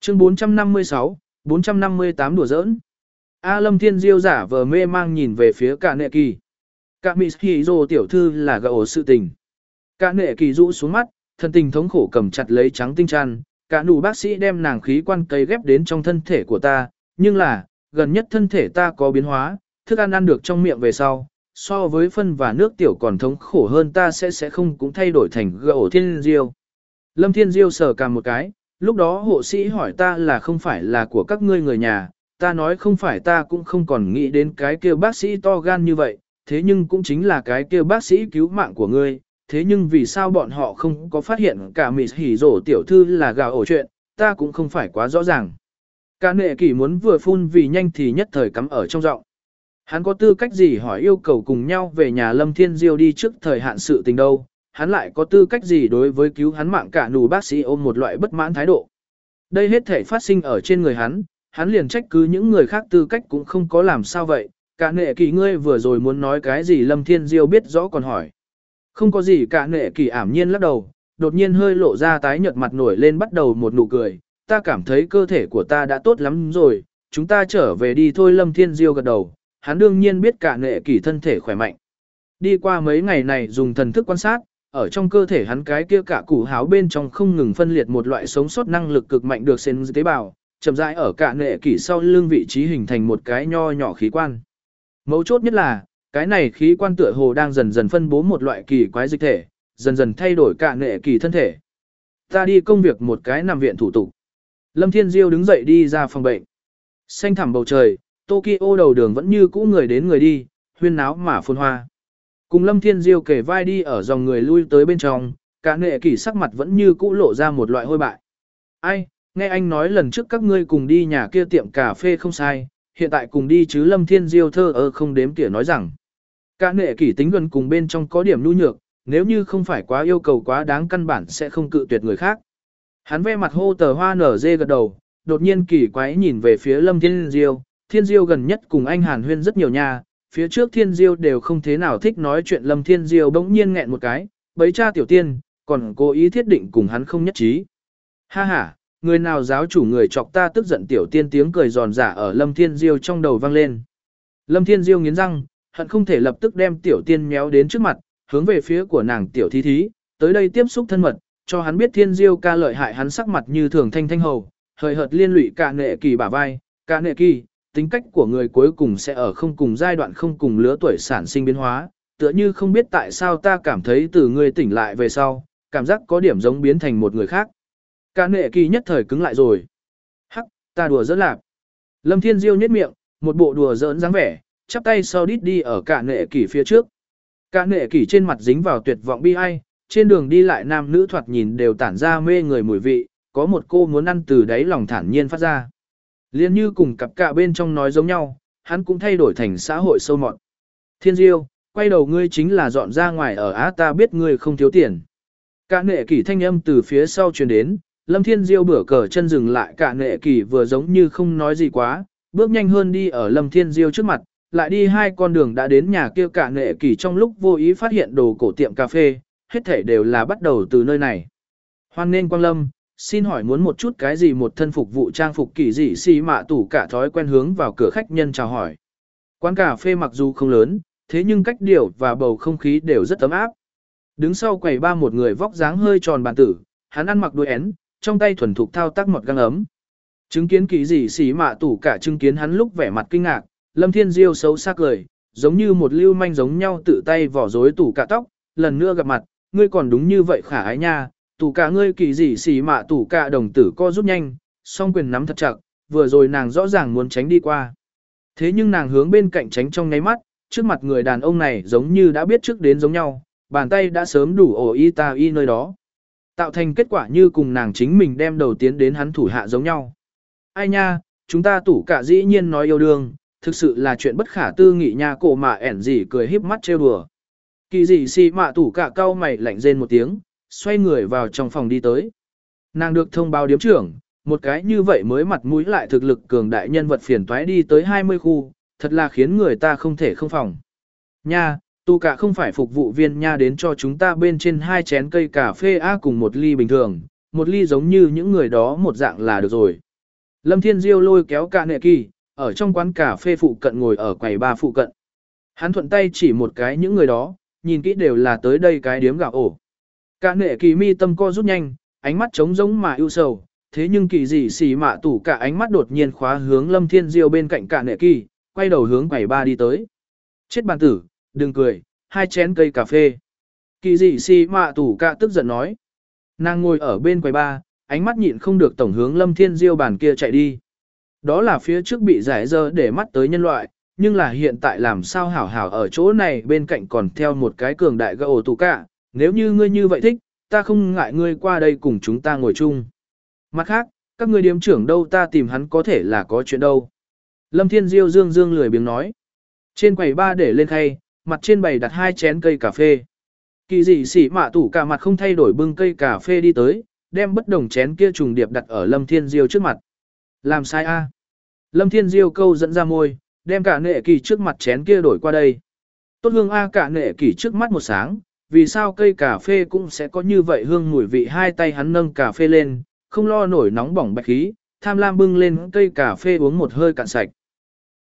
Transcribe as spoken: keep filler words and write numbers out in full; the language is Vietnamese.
Chương bốn trăm năm mươi sáu, bốn trăm năm mươi tám đùa giỡn. A Lâm Thiên Diêu giả vờ mê mang nhìn về phía cả nệ kỳ. Cả Mỹ Hỉ Dô tiểu thư là gã ổ sự tình. Cả nệ kỳ rũ xuống mắt, thân tình thống khổ cầm chặt lấy trắng tinh chăn. Cả nụ bác sĩ đem nàng khí quan cây ghép đến trong thân thể của ta, nhưng là, gần nhất thân thể ta có biến hóa, thức ăn ăn được trong miệng về sau, so với phân và nước tiểu còn thống khổ hơn ta sẽ sẽ không cũng thay đổi thành gã ổ Thiên Diêu. Lâm Thiên Diêu sờ cằm một cái, lúc đó hộ sĩ hỏi ta là không phải là của các ngươi người nhà, ta nói không phải ta cũng không còn nghĩ đến cái kia bác sĩ to gan như vậy, thế nhưng cũng chính là cái kia bác sĩ cứu mạng của ngươi, thế nhưng vì sao bọn họ không có phát hiện cả Mỹ Hỉ Dỗ tiểu thư là gà ổ chuyện, ta cũng không phải quá rõ ràng. Cả nệ kỷ muốn vừa phun vì nhanh thì nhất thời cắm ở trong giọng. Hắn có tư cách gì hỏi yêu cầu cùng nhau về nhà Lâm Thiên Diêu đi trước thời hạn sự tình đâu, hắn lại có tư cách gì đối với cứu hắn mạng cả nụ bác sĩ ôm một loại bất mãn thái độ. Đây hết thể phát sinh ở trên người hắn, hắn liền trách cứ những người khác tư cách cũng không có làm sao vậy, cả nệ kỳ ngươi vừa rồi muốn nói cái gì Lâm Thiên Diêu biết rõ còn hỏi. Không có gì cả nệ kỳ ảm nhiên lắc đầu, đột nhiên hơi lộ ra tái nhợt mặt nổi lên bắt đầu một nụ cười, ta cảm thấy cơ thể của ta đã tốt lắm rồi, chúng ta trở về đi thôi Lâm Thiên Diêu gật đầu, hắn đương nhiên biết cả nệ kỳ thân thể khỏe mạnh. Đi qua mấy ngày này dùng thần thức quan sát, ở trong cơ thể hắn cái kia cả củ háo bên trong không ngừng phân liệt một loại sống sót năng lực cực mạnh được xen tế bào, chậm rãi ở cả nệ kỷ sau lưng vị trí hình thành một cái nho nhỏ khí quan. Mấu chốt nhất là, cái này khí quan tựa hồ đang dần dần phân bố một loại kỳ quái dịch thể, dần dần thay đổi cả nệ kỷ thân thể. Ta đi công việc một cái nằm viện thủ tục. Lâm Thiên Diêu đứng dậy đi ra phòng bệnh. Xanh thẳm bầu trời, Tokyo đầu đường vẫn như cũ người đến người đi, huyên náo mà phồn hoa. Cùng Lâm Thiên Diêu kể vai đi ở dòng người lui tới bên trong, cả nệ kỷ sắc mặt vẫn như cũ lộ ra một loại hôi bại. Ai, nghe anh nói lần trước các ngươi cùng đi nhà kia tiệm cà phê không sai, hiện tại cùng đi chứ Lâm Thiên Diêu thơ ơ không đếm tỉa nói rằng. Cả nệ kỷ tính gần cùng bên trong có điểm nhu nhược, nếu như không phải quá yêu cầu quá đáng căn bản sẽ không cự tuyệt người khác. Hắn ve mặt hô tờ hoa nở dê gật đầu, đột nhiên kỳ quái nhìn về phía Lâm Thiên Diêu, Thiên Diêu gần nhất cùng anh Hàn Huyên rất nhiều nha. Phía trước Thiên Diêu đều không thế nào thích nói chuyện Lâm Thiên Diêu bỗng nhiên nghẹn một cái, bấy cha tiểu tiên, còn cố ý thiết định cùng hắn không nhất trí. Ha ha, người nào giáo chủ người chọc ta tức giận tiểu tiên tiếng cười giòn giả ở Lâm Thiên Diêu trong đầu vang lên. Lâm Thiên Diêu nghiến răng, hận không thể lập tức đem tiểu tiên méo đến trước mặt, hướng về phía của nàng tiểu thí thí, tới đây tiếp xúc thân mật, cho hắn biết Thiên Diêu ca lợi hại hắn sắc mặt như thường thanh thanh hầu, hời hợt liên lụy cả nệ kỳ bả vai, cả nệ kỳ. Tính cách của người cuối cùng sẽ ở không cùng giai đoạn không cùng lứa tuổi sản sinh biến hóa, tựa như không biết tại sao ta cảm thấy từ người tỉnh lại về sau, cảm giác có điểm giống biến thành một người khác. Cả nệ kỳ nhất thời cứng lại rồi. Hắc, ta đùa giỡn lạp. Lâm Thiên Diêu nhếch miệng, một bộ đùa giỡn dáng vẻ, chắp tay sau đít đi ở cả nệ kỳ phía trước. Cả nệ kỳ trên mặt dính vào tuyệt vọng bi ai, trên đường đi lại nam nữ thoạt nhìn đều tản ra mê người mùi vị, có một cô muốn ăn từ đáy lòng thản nhiên phát ra. Liên như cùng cặp cạ bên trong nói giống nhau, hắn cũng thay đổi thành xã hội sâu mọt. Thiên Diêu, quay đầu ngươi chính là dọn ra ngoài ở Á ta biết ngươi không thiếu tiền. Cả nệ kỳ thanh âm từ phía sau truyền đến, Lâm Thiên Diêu bửa cờ chân dừng lại cả nệ kỳ vừa giống như không nói gì quá, bước nhanh hơn đi ở Lâm Thiên Diêu trước mặt, lại đi hai con đường đã đến nhà kia cả nệ kỳ trong lúc vô ý phát hiện đồ cổ tiệm cà phê, hết thể đều là bắt đầu từ nơi này. Hoan nên Quang Lâm. Xin hỏi muốn một chút cái gì một thân phục vụ trang phục kỳ dị xì mạ tủ cả thói quen hướng vào cửa khách nhân chào hỏi. Quán cà phê mặc dù không lớn, thế nhưng cách điệu và bầu không khí đều rất ấm áp. Đứng sau quầy ba một người vóc dáng hơi tròn bàn tử, hắn ăn mặc đuôi én, trong tay thuần thục thao tác một găng ấm. Chứng kiến kỳ dị xì mạ tủ cả chứng kiến hắn lúc vẻ mặt kinh ngạc, Lâm Thiên Diêu xấu xa cười, giống như một lưu manh giống nhau tự tay vỏ rối tủ cả tóc, lần nữa gặp mặt, ngươi còn đúng như vậy khả ái nha. Tủ cả ngươi kỳ dị xì mạ tủ cả đồng tử co rút nhanh, song quyền nắm thật chặt, vừa rồi nàng rõ ràng muốn tránh đi qua. Thế nhưng nàng hướng bên cạnh tránh trong nháy mắt, trước mặt người đàn ông này giống như đã biết trước đến giống nhau, bàn tay đã sớm đủ ổ y ta y nơi đó. Tạo thành kết quả như cùng nàng chính mình đem đầu tiến đến hắn thủ hạ giống nhau. Ai nha, chúng ta tủ cả dĩ nhiên nói yêu đương, thực sự là chuyện bất khả tư nghị nha cổ mà ẻn gì cười híp mắt trêu đùa. Kỳ dị xì mạ tủ cả cau mày lạnh rên một tiếng, xoay người vào trong phòng đi tới. Nàng được thông báo điếm trưởng, một cái như vậy mới mặt mũi lại thực lực cường đại nhân vật phiền toái đi tới hai mươi khu, thật là khiến người ta không thể không phòng. Nha, tu cả không phải phục vụ viên nha đến cho chúng ta bên trên hai chén cây cà phê A cùng một ly bình thường, một ly giống như những người đó một dạng là được rồi. Lâm Thiên Diêu lôi kéo cả nệ kỳ, ở trong quán cà phê phụ cận ngồi ở quầy ba phụ cận. Hắn thuận tay chỉ một cái những người đó, nhìn kỹ đều là tới đây cái điếm gạo ổ. Cả nệ kỳ mi tâm co rút nhanh, ánh mắt trống rỗng mà ưu sầu, thế nhưng kỳ dị xì mạ tủ cả ánh mắt đột nhiên khóa hướng Lâm Thiên Diêu bên cạnh cả nệ kỳ, quay đầu hướng quầy ba đi tới. Chết bàn tử, đừng cười, hai chén cây cà phê. Kỳ dị xì mạ tủ cả tức giận nói. Nàng ngồi ở bên quầy ba, ánh mắt nhịn không được tổng hướng Lâm Thiên Diêu bàn kia chạy đi. Đó là phía trước bị giải dơ để mắt tới nhân loại, nhưng là hiện tại làm sao hảo hảo ở chỗ này bên cạnh còn theo một cái cường đại gã ổ tủ cả, nếu như ngươi như vậy thích, ta không ngại ngươi qua đây cùng chúng ta ngồi chung. Mặt khác, các ngươi điếm trưởng đâu ta tìm hắn có thể là có chuyện đâu. Lâm Thiên Diêu dương dương lười biếng nói. Trên quầy ba để lên khay, mặt trên bày đặt hai chén cây cà phê. Kỳ dị xỉ mạ tủ cả mặt không thay đổi bưng cây cà phê đi tới, đem bất đồng chén kia trùng điệp đặt ở Lâm Thiên Diêu trước mặt. Làm sai a? Lâm Thiên Diêu câu dẫn ra môi, đem cả nệ kỳ trước mặt chén kia đổi qua đây. Tốt hương a cả nệ kỳ trước mắt một sáng, vì sao cây cà phê cũng sẽ có như vậy hương mùi vị hai tay hắn nâng cà phê lên, không lo nổi nóng bỏng bạch khí, tham lam bưng lên cây cà phê uống một hơi cạn sạch.